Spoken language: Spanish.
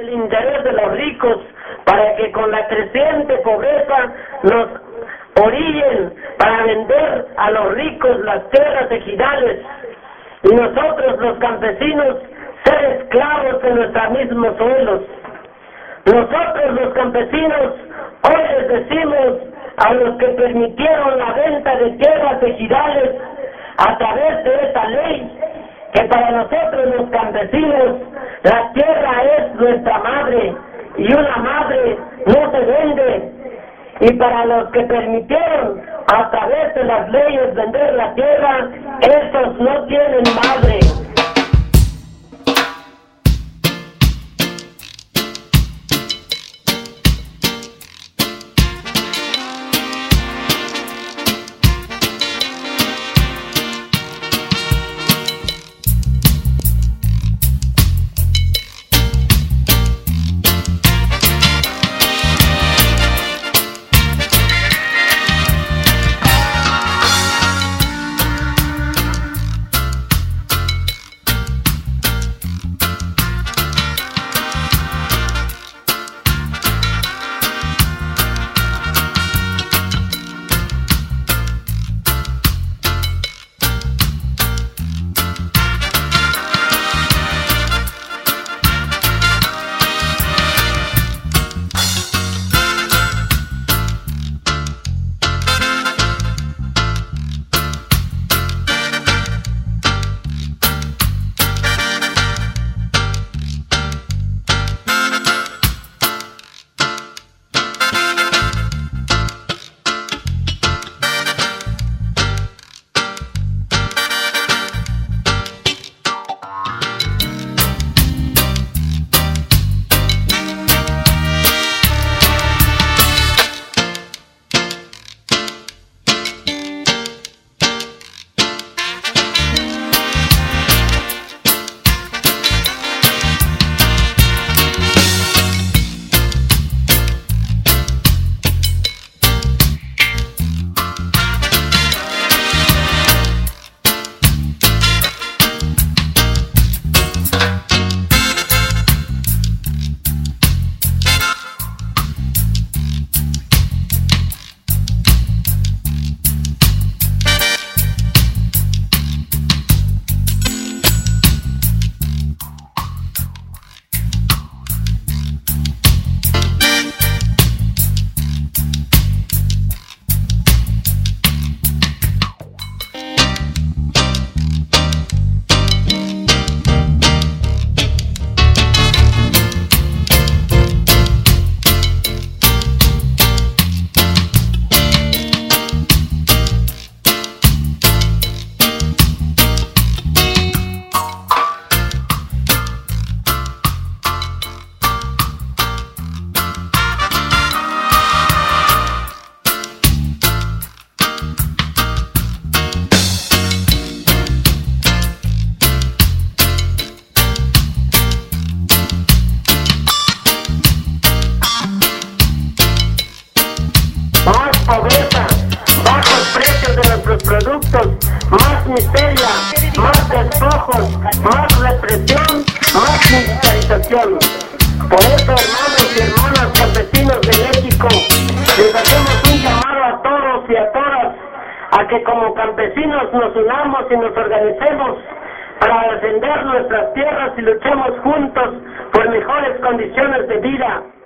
el interés de los ricos para que con la creciente pobreza nos orillen para vender a los ricos las tierras ejidales y nosotros los campesinos ser esclavos de nuestros mismos suelos. Nosotros los campesinos hoy les decimos a los que permitieron la venta de tierras ejidales a través de esta ley que para nosotros los campesinos la tierra es nuestra madre y una madre no se vende, y para los que permitieron a través de las leyes vender la tierra, estos no tienen madre. Pobreza, bajos precios de nuestros productos, más miseria, más despojos, más represión, más militarización. Por eso, hermanos y hermanas campesinos de México, les hacemos un llamado a todos y a todas a que como campesinos nos unamos y nos organicemos para defender nuestras tierras y luchemos juntos por mejores condiciones de vida.